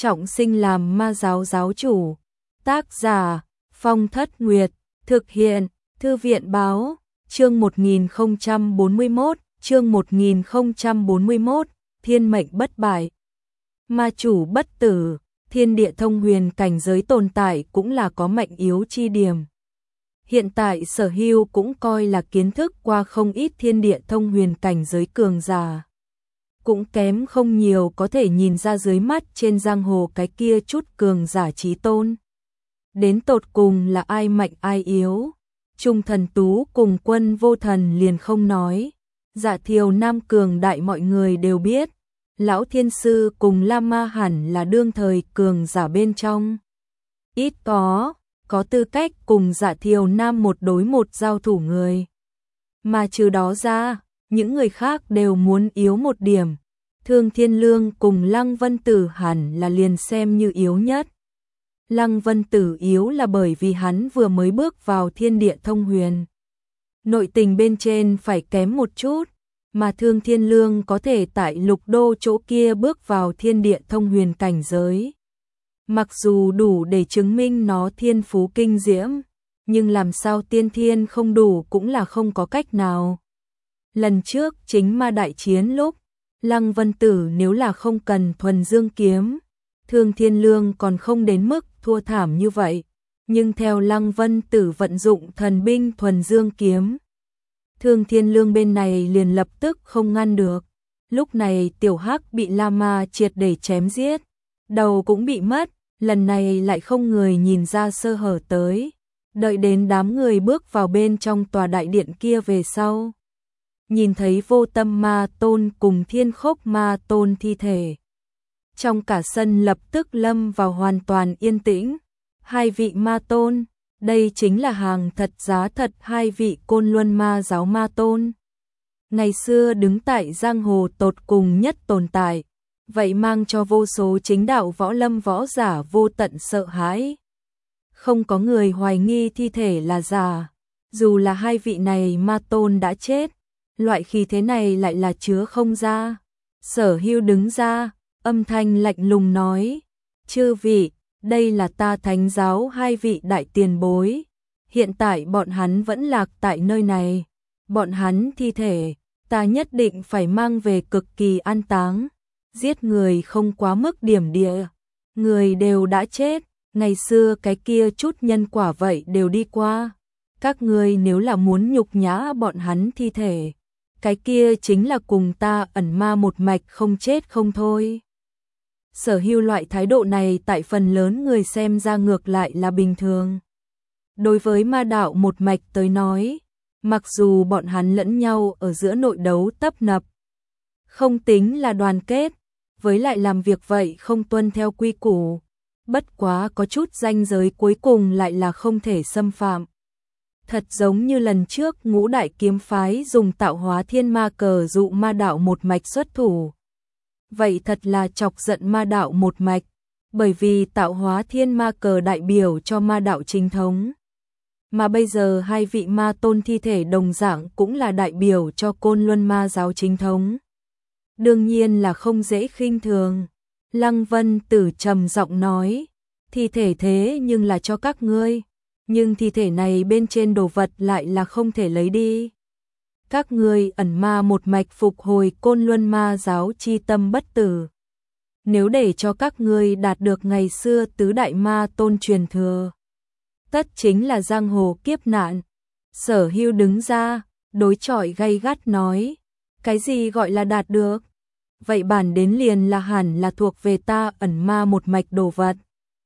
trọng sinh làm ma giáo giáo chủ. Tác giả Phong Thất Nguyệt, thực hiện Thư viện Báo, chương 1041, chương 1041, thiên mệnh bất bại. Ma chủ bất tử, thiên địa thông huyền cảnh giới tồn tại cũng là có mệnh yếu chi điểm. Hiện tại Sở Hưu cũng coi là kiến thức qua không ít thiên địa thông huyền cảnh giới cường giả. Cũng kém không nhiều có thể nhìn ra dưới mắt trên giang hồ cái kia chút cường giả chí tôn. Đến tột cùng là ai mạnh ai yếu. Trung Thần Tú cùng Quân Vô Thần liền không nói. Dạ Thiều Nam cường đại mọi người đều biết. Lão Thiên Sư cùng La Ma hẳn là đương thời cường giả bên trong. Ít có tư cách cùng Dạ Thiều Nam một đối một giao thủ người. Mà trừ đó ra, những người khác đều muốn yếu một điểm. Thương Thiên Lương cùng Lăng Vân Tử hẳn là liền xem như yếu nhất. Lăng Vân Tử yếu là bởi vì hắn vừa mới bước vào thiên địa thông huyền. Nội tình bên trên phải kém một chút, mà Thương Thiên Lương có thể tại Lục Đô chỗ kia bước vào thiên địa thông huyền cảnh giới. Mặc dù đủ để chứng minh nó thiên phú kinh diễm, nhưng làm sao tiên thiên không đủ cũng là không có cách nào. Lần trước chính ma đại chiến lúc, Lăng Vân Tử nếu là không cần thuần dương kiếm, Thương Thiên Lương còn không đến mức thua thảm như vậy. Nhưng theo Lăng Vân Tử vận dụng thần binh thuần dương kiếm, Thương Thiên Lương bên này liền lập tức không ngăn được. Lúc này Tiểu Hắc bị La Ma triệt để chém giết, đầu cũng bị mất, lần này lại không người nhìn ra sơ hở tới. Đợi đến đám người bước vào bên trong tòa đại điện kia về sau, nhìn thấy Vô Tâm Ma Tôn cùng Thiên Khốc Ma Tôn thi thể. Trong cả sân lập tức lâm vào hoàn toàn yên tĩnh. Hai vị ma tôn, đây chính là hàng thật giá thật hai vị Côn Luân Ma giáo ma tôn. Ngày xưa đứng tại giang hồ tột cùng nhất tồn tại, vậy mang cho vô số chính đạo võ lâm võ giả vô tận sợ hãi. Không có người hoài nghi thi thể là giả, dù là hai vị này ma tôn đã chết, loại khí thế này lại là chứa không ra. Sở Hưu đứng ra, âm thanh lạnh lùng nói, chư vị, đây là ta Thánh giáo hai vị đại tiền bối. Hiện tại bọn hắn vẫn lạc tại nơi này. Bọn hắn thi thể, ta nhất định phải mang về cực kỳ an táng. Giết người không quá mức điểm địa. Người đều đã chết, ngày xưa cái kia chút nhân quả vậy đều đi qua. Các ngươi nếu là muốn nhục nhã bọn hắn thi thể, cái kia chính là cùng ta ẩn ma một mạch không chết không thôi. Sở Hưu loại thái độ này tại phần lớn người xem ra ngược lại là bình thường. Đối với ma đạo một mạch tới nói, mặc dù bọn hắn lẫn nhau ở giữa nội đấu tấp nập, không tính là đoàn kết, với lại làm việc vậy không tuân theo quy củ, bất quá có chút ranh giới cuối cùng lại là không thể xâm phạm. Thật giống như lần trước Ngũ Đại Kiếm Phái dùng tạo hóa thiên ma cờ dụ ma đạo một mạch xuất thủ. Vậy thật là chọc giận ma đạo một mạch, bởi vì tạo hóa thiên ma cờ đại biểu cho ma đạo chính thống. Mà bây giờ hai vị ma tôn thi thể đồng dạng cũng là đại biểu cho Côn Luân Ma giáo chính thống. Đương nhiên là không dễ khinh thường. Lăng Vân Tử trầm giọng nói, thi thể thế nhưng là cho các ngươi, nhưng thi thể này bên trên đồ vật lại là không thể lấy đi. Các ngươi ẩn ma một mạch phục hồi Côn Luân Ma giáo chi tâm bất tử. Nếu để cho các ngươi đạt được ngày xưa tứ đại ma tôn truyền thừa, tất chính là giang hồ kiếp nạn. Sở Hưu đứng ra, đối chọi gay gắt nói, cái gì gọi là đạt được? Vậy bản đến liền là hẳn là thuộc về ta ẩn ma một mạch đồ vật.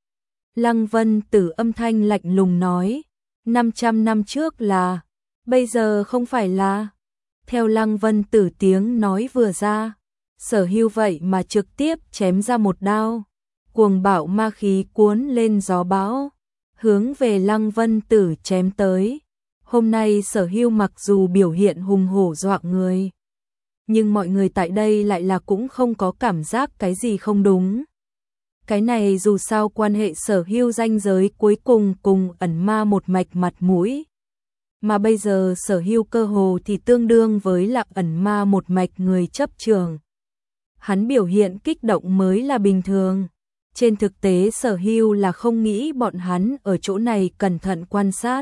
Lăng Vân Tử âm thanh lạnh lùng nói, 500 năm trước là, bây giờ không phải là. Theo Lăng Vân Tử tiếng nói vừa ra, Sở Hưu vậy mà trực tiếp chém ra một đao, cuồng bạo ma khí cuốn lên gió bão, hướng về Lăng Vân Tử chém tới. Hôm nay Sở Hưu mặc dù biểu hiện hùng hổ dọa người, nhưng mọi người tại đây lại là cũng không có cảm giác cái gì không đúng. Cái này dù sao quan hệ Sở Hưu ranh giới cuối cùng cùng ẩn ma một mạch mặt mũi. Mà bây giờ Sở Hưu cơ hồ thì tương đương với là ẩn ma một mạch người chấp trường. Hắn biểu hiện kích động mới là bình thường. Trên thực tế Sở Hưu là không nghĩ bọn hắn ở chỗ này cẩn thận quan sát,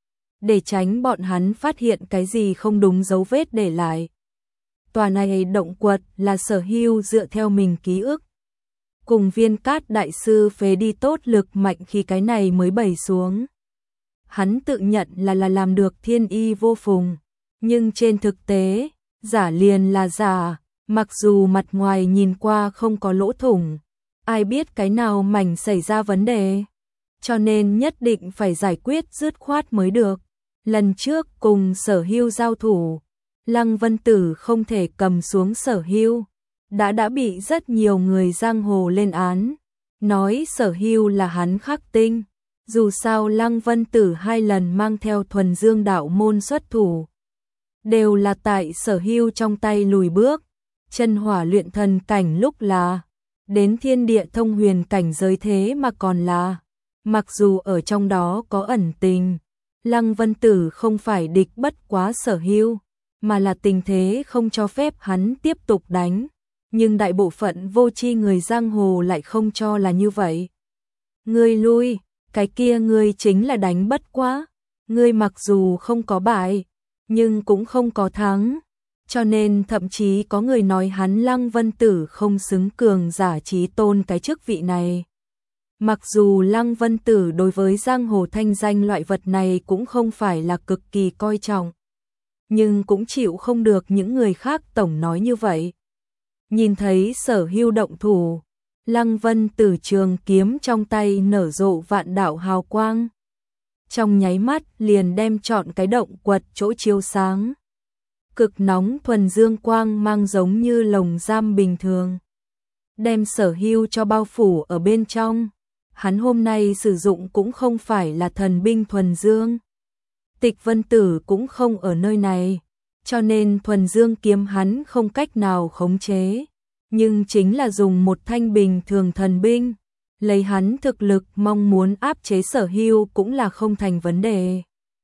để tránh bọn hắn phát hiện cái gì không đúng dấu vết để lại. Tòa này động quật là Sở Hưu dựa theo mình ký ức, cùng Viên Cát đại sư phế đi tốt lực mạnh khi cái này mới bày xuống. Hắn tự nhận là làm được thiên y vô phùng, nhưng trên thực tế, giả liền là giả, mặc dù mặt ngoài nhìn qua không có lỗ thủng, ai biết cái nào mảnh xảy ra vấn đề, cho nên nhất định phải giải quyết dứt khoát mới được. Lần trước cùng Sở Hưu giao thủ, Lăng Vân Tử không thể cầm xuống Sở Hưu, đã bị rất nhiều người giang hồ lên án, nói Sở Hưu là hắn khắc tinh. Dù sao Lăng Vân Tử 2 lần mang theo Thuần Dương đạo môn xuất thủ, đều là tại Sở Hưu trong tay lùi bước, chân hỏa luyện thần cảnh lúc là, đến thiên địa thông huyền cảnh giới thế mà còn là, mặc dù ở trong đó có ẩn tình, Lăng Vân Tử không phải địch bất quá Sở Hưu, mà là tình thế không cho phép hắn tiếp tục đánh, nhưng đại bộ phận vô tri người giang hồ lại không cho là như vậy. Ngươi lui, cái kia ngươi chính là đánh bất quá, ngươi mặc dù không có bại, nhưng cũng không có thắng, cho nên thậm chí có người nói hắn Lăng Vân Tử không xứng cường giả chí tôn cái chức vị này. Mặc dù Lăng Vân Tử đối với giang hồ thanh danh loại vật này cũng không phải là cực kỳ coi trọng, nhưng cũng chịu không được những người khác tổng nói như vậy. Nhìn thấy Sở Hưu động thủ, Lăng Vân Tử trường kiếm trong tay nở rộ vạn đạo hào quang. Trong nháy mắt liền đem trọn cái động quật chỗ chiếu sáng. Cực nóng thuần dương quang mang giống như lồng giam bình thường, đem Sở Hưu cho bao phủ ở bên trong. Hắn hôm nay sử dụng cũng không phải là thần binh thuần dương. Tịch Vân Tử cũng không ở nơi này, cho nên thuần dương kiếm hắn không cách nào khống chế, nhưng chính là dùng một thanh bình thường thần binh, lấy hắn thực lực mong muốn áp chế Sở Hưu cũng là không thành vấn đề.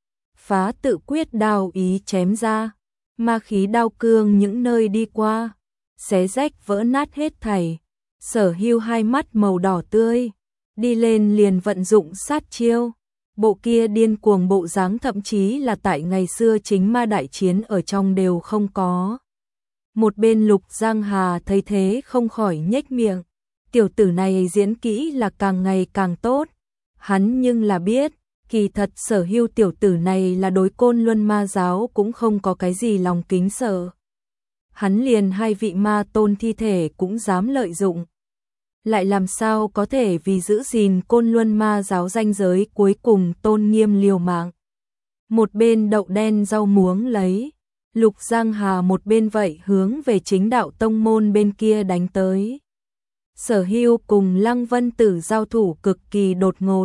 Phá tự quyết đao ý chém ra, ma khí đao cương những nơi đi qua, xé rách vỡ nát hết thảy. Sở Hưu hai mắt màu đỏ tươi, đi lên liền vận dụng sát chiêu. Bộ kia điên cuồng bộ dáng thậm chí là tại ngày xưa chính ma đại chiến ở trong đều không có. Một bên Lục Giang Hà thấy thế không khỏi nhếch miệng, tiểu tử này diễn kỹ là càng ngày càng tốt. Hắn nhưng là biết, kỳ thật Sở Hưu tiểu tử này là đối Côn Luân ma giáo cũng không có cái gì lòng kính sợ. Hắn liền 2 vị ma tôn thi thể cũng dám lợi dụng. Lại làm sao có thể vì giữ gìn Côn Luân ma giáo ranh giới cuối cùng tôn nghiêm liều mạng. Một bên đậu đen rau muống lấy, Lục Giang Hà một bên vậy hướng về chính đạo tông môn bên kia đánh tới. Sở Hưu cùng Lăng Vân Tử giao thủ cực kỳ đột ngột.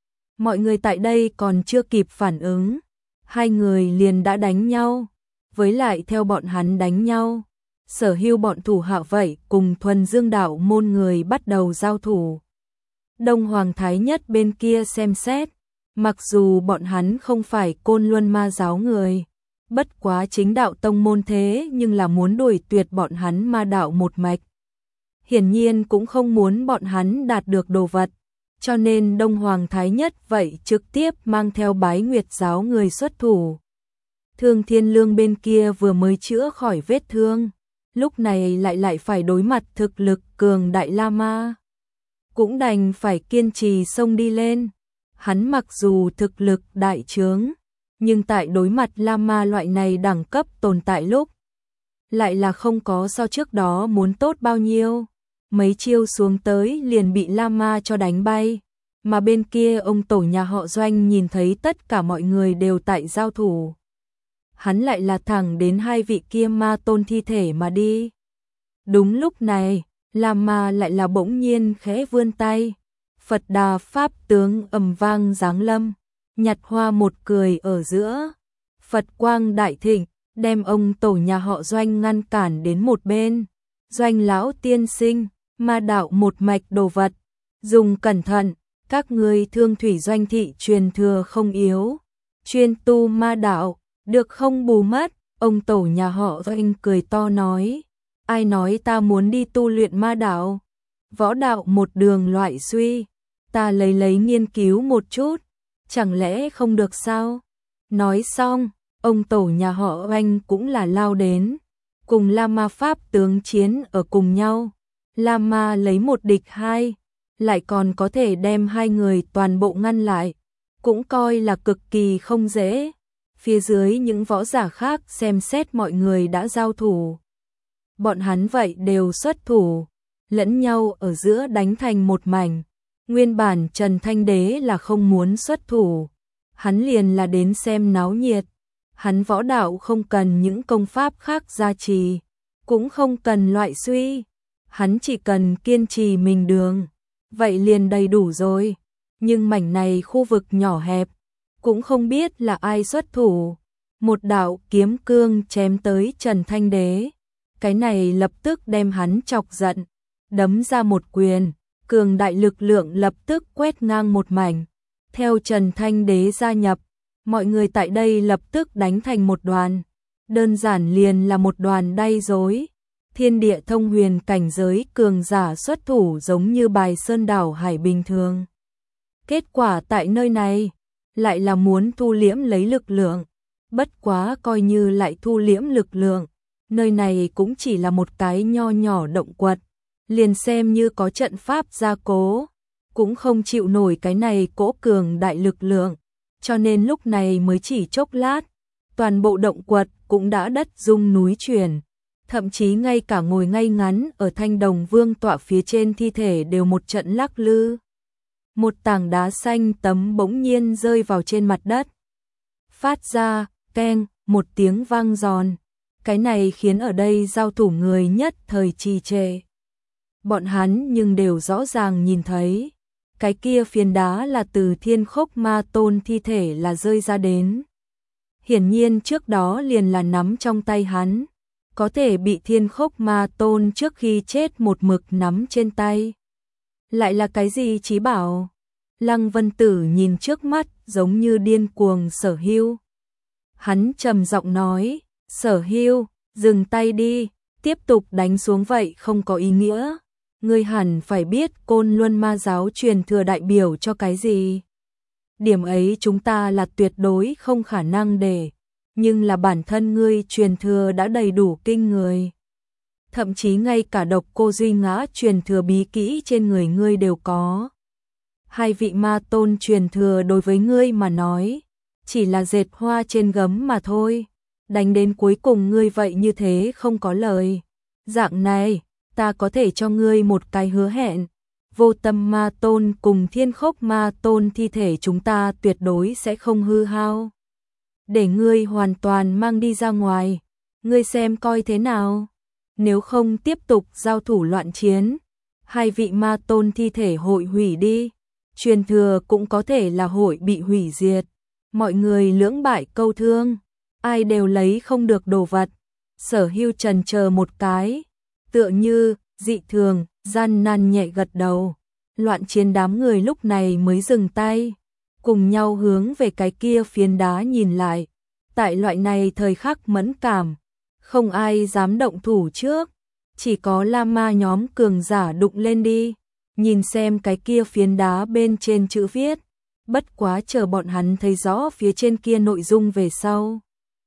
Mọi người tại đây còn chưa kịp phản ứng, hai người liền đã đánh nhau. Với lại theo bọn hắn đánh nhau, Sở Hưu bọn thủ hạ vậy cùng Thuần Dương đạo môn người bắt đầu giao thủ. Đông Hoàng Thái Nhất bên kia xem xét, mặc dù bọn hắn không phải Côn Luân ma giáo người, bất quá chính đạo tông môn thế nhưng là muốn đuổi tuyệt bọn hắn ma đạo một mạch. Hiển nhiên cũng không muốn bọn hắn đạt được đồ vật, cho nên Đông Hoàng Thái Nhất vậy trực tiếp mang theo Bái Nguyệt giáo người xuất thủ. Thương Thiên Lương bên kia vừa mới chữa khỏi vết thương, lúc này lại phải đối mặt thực lực cường đại La Ma. Cũng đành phải kiên trì xông đi lên. Hắn mặc dù thực lực đại trướng, nhưng tại đối mặt La Ma loại này đẳng cấp tồn tại lúc, lại là không có so trước đó muốn tốt bao nhiêu. Mấy chiêu xuống tới liền bị La Ma cho đánh bay. Mà bên kia ông tổ nhà họ Doanh nhìn thấy tất cả mọi người đều tại giao thủ. Hắn lại là thẳng đến 2 vị kia ma tôn thi thể mà đi. Đúng lúc này, La Ma lại là bỗng nhiên khẽ vươn tay. Phật Đà Pháp tướng ầm vang giáng lâm, nhặt hoa một cười ở giữa. Phật quang đại thịnh, đem ông tổ nhà họ Doanh ngăn cản đến một bên. Doanh lão tiên sinh, ma đạo một mạch đồ vật, dùng cẩn thận, các ngươi Thương Thủy Doanh thị truyền thừa không yếu, chuyên tu ma đạo, được không bù mất. Ông tổ nhà họ Doanh cười to nói, ai nói ta muốn đi tu luyện ma đạo, Võ đạo một đường loại suy, ta lấy nghiên cứu một chút, chẳng lẽ không được sao? Nói xong, ông tổ nhà họ Oanh cũng là lao đến, cùng La Ma Pháp tướng chiến ở cùng nhau. La Ma lấy một địch hai, lại còn có thể đem hai người toàn bộ ngăn lại, cũng coi là cực kỳ không dễ. Phía dưới những võ giả khác xem xét mọi người đã giao thủ. Bọn hắn vậy đều xuất thủ, lẫn nhau ở giữa đánh thành một mảnh. Nguyên bản Trần Thanh Đế là không muốn xuất thủ, hắn liền là đến xem náo nhiệt. Hắn võ đạo không cần những công pháp khác gia trì, cũng không cần loại suy, hắn chỉ cần kiên trì mình đường, vậy liền đầy đủ rồi. Nhưng mảnh này khu vực nhỏ hẹp, cũng không biết là ai xuất thủ. Một đạo kiếm cương chém tới Trần Thanh Đế, cái này lập tức đem hắn chọc giận, đấm ra một quyền, cường đại lực lượng lập tức quét ngang một mảnh. Theo Trần Thanh Đế gia nhập, mọi người tại đây lập tức đánh thành một đoàn, đơn giản liền là một đoàn đay rối. Thiên địa thông huyền cảnh giới cường giả xuất thủ giống như bài sơn đảo hải bình thường. Kết quả tại nơi này, lại là muốn thu liễm lấy lực lượng, bất quá coi như lại thu liễm lực lượng, nơi này cũng chỉ là một cái nho nhỏ động quật, liền xem như có trận pháp gia cố, cũng không chịu nổi cái này cỗ cường đại lực lượng, cho nên lúc này mới chỉ chốc lát, toàn bộ động quật cũng đã đất rung núi chuyển, thậm chí ngay cả ngồi ngay ngắn ở Thanh Đồng Vương tọa phía trên thi thể đều một trận lắc lư. Một tảng đá xanh tấm bỗng nhiên rơi vào trên mặt đất, phát ra keng một tiếng vang giòn, cái này khiến ở đây giao thủ người nhất thời trì trệ. Bọn hắn nhưng đều rõ ràng nhìn thấy, cái kia phiến đá là từ Thiên Khốc Ma Tôn thi thể là rơi ra đến. Hiển nhiên trước đó liền là nắm trong tay hắn, có thể bị Thiên Khốc Ma Tôn trước khi chết một mực nắm trên tay. Lại là cái gì chí bảo? Lăng Vân Tử nhìn trước mắt giống như điên cuồng Sở Hưu. Hắn trầm giọng nói, Sở Hưu, dừng tay đi, tiếp tục đánh xuống vậy không có ý nghĩa. Ngươi hẳn phải biết Côn Luân Ma giáo truyền thừa đại biểu cho cái gì. Điểm ấy chúng ta là tuyệt đối không khả năng để, nhưng là bản thân ngươi truyền thừa đã đầy đủ kinh người. Thậm chí ngay cả Độc Cô Duy Ngã truyền thừa bí kỹ trên người ngươi đều có. Hai vị ma tôn truyền thừa đối với ngươi mà nói, chỉ là dệt hoa trên gấm mà thôi. Đánh đến cuối cùng ngươi vậy như thế không có lời. Dạng này, ta có thể cho ngươi một cái hứa hẹn. Vô Tâm Ma Tôn cùng Thiên Khốc Ma Tôn thi thể chúng ta tuyệt đối sẽ không hư hao. Để ngươi hoàn toàn mang đi ra ngoài. Ngươi xem coi thế nào. Nếu không tiếp tục giao thủ loạn chiến, hai vị ma tôn thi thể hội hủy đi. Truyền thừa cũng có thể là hội bị hủy diệt. Mọi người lưỡng bại câu thương, ai đều lấy không được đồ vật. Sở Hưu trần chờ một cái, tựa như dị thường, gian nan nhẹ gật đầu. Loạn chiến đám người lúc này mới dừng tay, cùng nhau hướng về cái kia phiến đá nhìn lại. Tại loại này thời khắc mẫn cảm, không ai dám động thủ trước, chỉ có La Ma nhóm cường giả đụng lên đi, nhìn xem cái kia phiến đá bên trên chữ viết. Bất quá chờ bọn hắn thấy rõ phía trên kia nội dung về sau,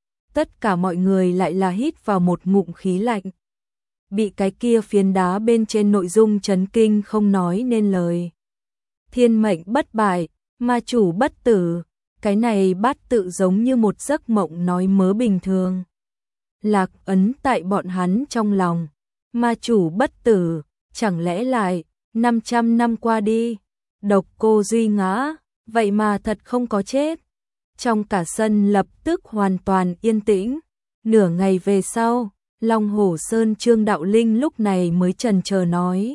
tất cả mọi người lại là hít vào một ngụm khí lạnh. Bị cái kia phiến đá bên trên nội dung chấn kinh không nói nên lời. Thiên mệnh bất bại, ma chủ bất tử, cái này bát tự giống như một giấc mộng nói mớ bình thường. Lạc ấn tại bọn hắn trong lòng, ma chủ bất tử, chẳng lẽ lại 500 năm qua đi, Độc Cô Duy Ngã, vậy mà thật không có chết. Trong cả sân lập tức hoàn toàn yên tĩnh. Nửa ngày về sau, Long Hổ Sơn Trương Đạo Linh lúc này mới chần chờ nói.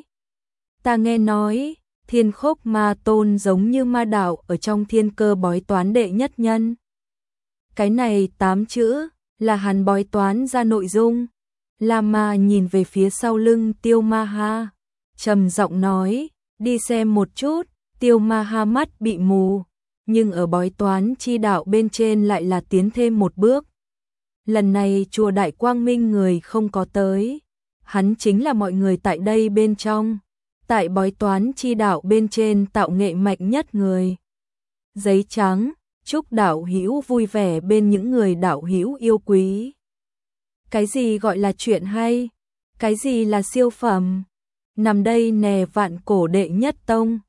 Ta nghe nói, Thiên Khốc Ma Tôn giống như ma đạo ở trong thiên cơ bói toán đệ nhất nhân. Cái này 8 chữ, là hắn bói toán ra nội dung. La Ma nhìn về phía sau lưng Tiêu Ma Ha, trầm giọng nói, đi xem một chút. Tiêu Ma Ha mắt bị mù, nhưng ở bói toán chi đạo bên trên lại là tiến thêm một bước. Lần này chùa Đại Quang Minh người không có tới, hắn chính là mọi người tại đây bên trong, tại bói toán chi đạo bên trên tạo nghệ mạnh nhất người. Giấy trắng, chúc đạo hữu vui vẻ bên những người đạo hữu yêu quý. Cái gì gọi là chuyện hay? Cái gì là siêu phẩm? Nằm đây nè vạn cổ đệ nhất tông.